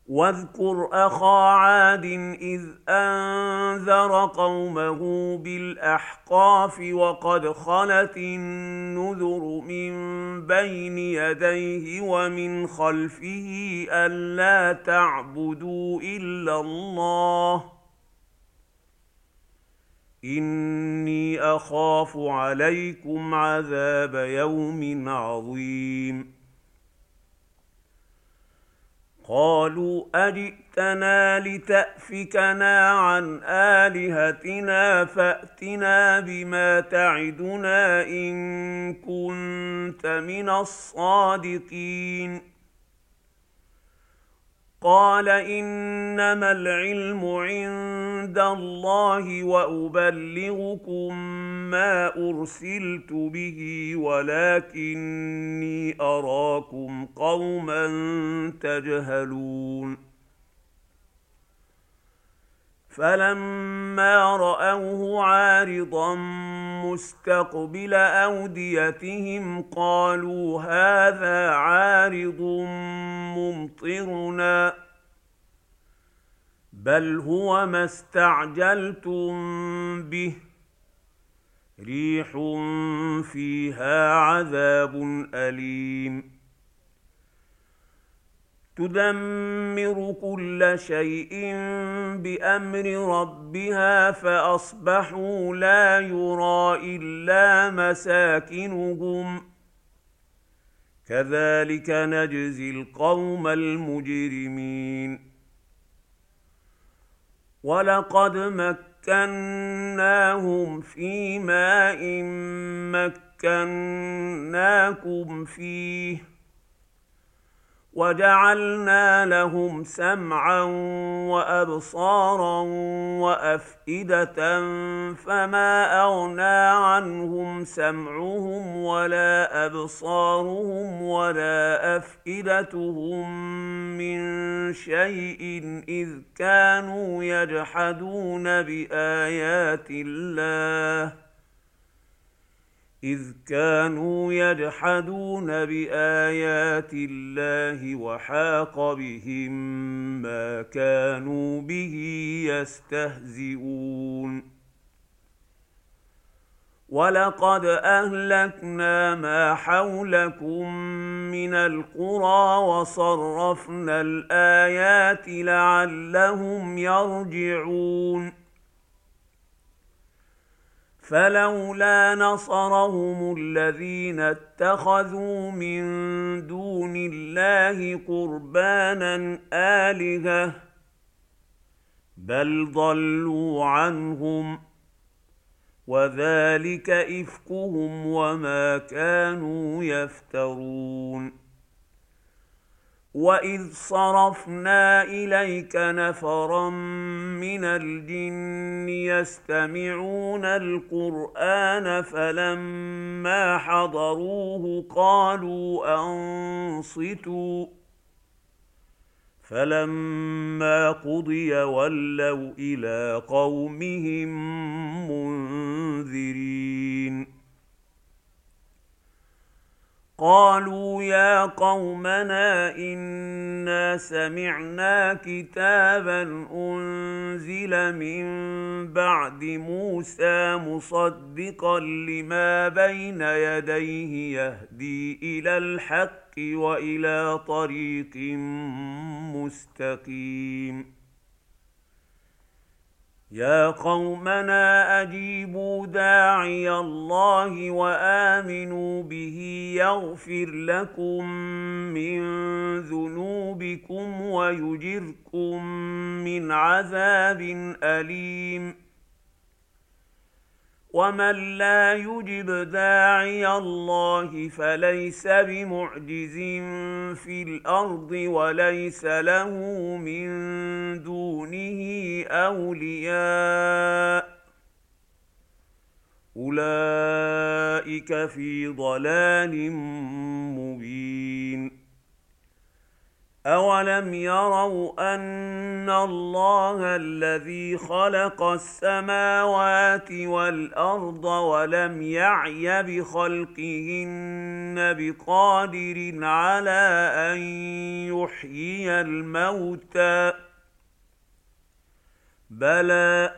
واذكر أخا عاد إذ أنذر قومه بالأحقاف وقد خلت النذر من بين يديه ومن خلفه ألا تعبدوا إلا الله إني أخاف عليكم عذاب يوم عظيم. قالوا أجئتنا لتأفكنا عن آلهتنا فأتنا بما تعدنا إن كنت من الصادقين. قال إنما العلم عند الله وأبلغكم ما أرسلت به ولكني أراكم قوما تجهلون. فلما رأوه عارضا مستقبل أوديتهم قالوا هذا عارض ممطرنا بل هو ما استعجلتم به ريح فيها عذاب أليم تدمر كل شيء بأمر ربها فأصبحوا لا يرى إلا مساكنهم كذلك نجزي القوم المجرمين. ولقد مكناهم في ماء مكناكم فيه وجعلنا لهم سمعا وأبصارا وأفئدة فما أغنى عنهم سمعهم ولا أبصارهم ولا أفئدتهم من شيء إذ كانوا يجحدون بآيات الله وحاق بهم ما كانوا به يستهزئون. ولقد أهلكنا ما حولكم من القرى وصرفنا الآيات لعلهم يرجعون. فلولا نصرهم الذين اتخذوا من دون الله قربانا آلهة بل ضلوا عنهم وذلك إفكهم وما كانوا يفترون. وإذ صرفنا إليك نفرا من الجن يستمعون القرآن فلما حضروه قالوا أنصتوا فلما قضي ولوا إلى قومهم منذرين. قالوا يا قومنا إنا سمعنا كتابا أنزل من بعد موسى مصدقا لما بين يديه يهدي إلى الحق وإلى طريق مستقيم. يا قومنا أجيبوا داعي الله وآمنوا به يغفر لكم من ذنوبكم ويجركم من عذاب أليم. ومن لا يجب داعي الله فليس بمعجز في الأرض وليس له من دونه أولياء أولئك في ضلال مبين. أولم يروا أن الله الذي خلق السماوات والأرض ولم يعي بخلقهن بقادر على أن يحيي الموتى بلى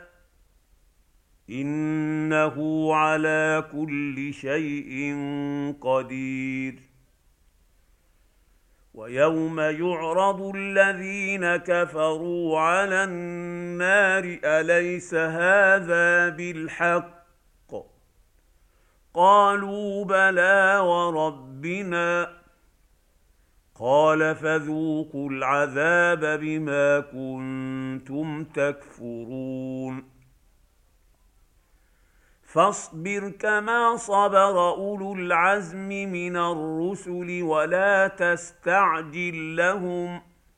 إنه على كل شيء قدير. ويوم يعرض الذين كفروا على النار أليس هذا بالحق قالوا بلى وربنا قال فذوقوا العذاب بما كنتم تكفرون. فاصبر كما صبر أولو العزم من الرسل ولا تستعجل لهم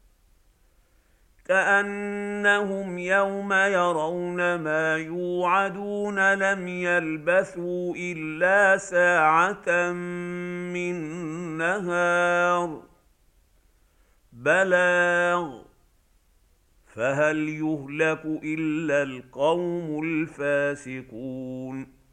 كأنهم يوم يرون ما يوعدون لم يلبثوا إلا ساعة من نهار بلاغ فهل يهلك إلا القوم الفاسقون.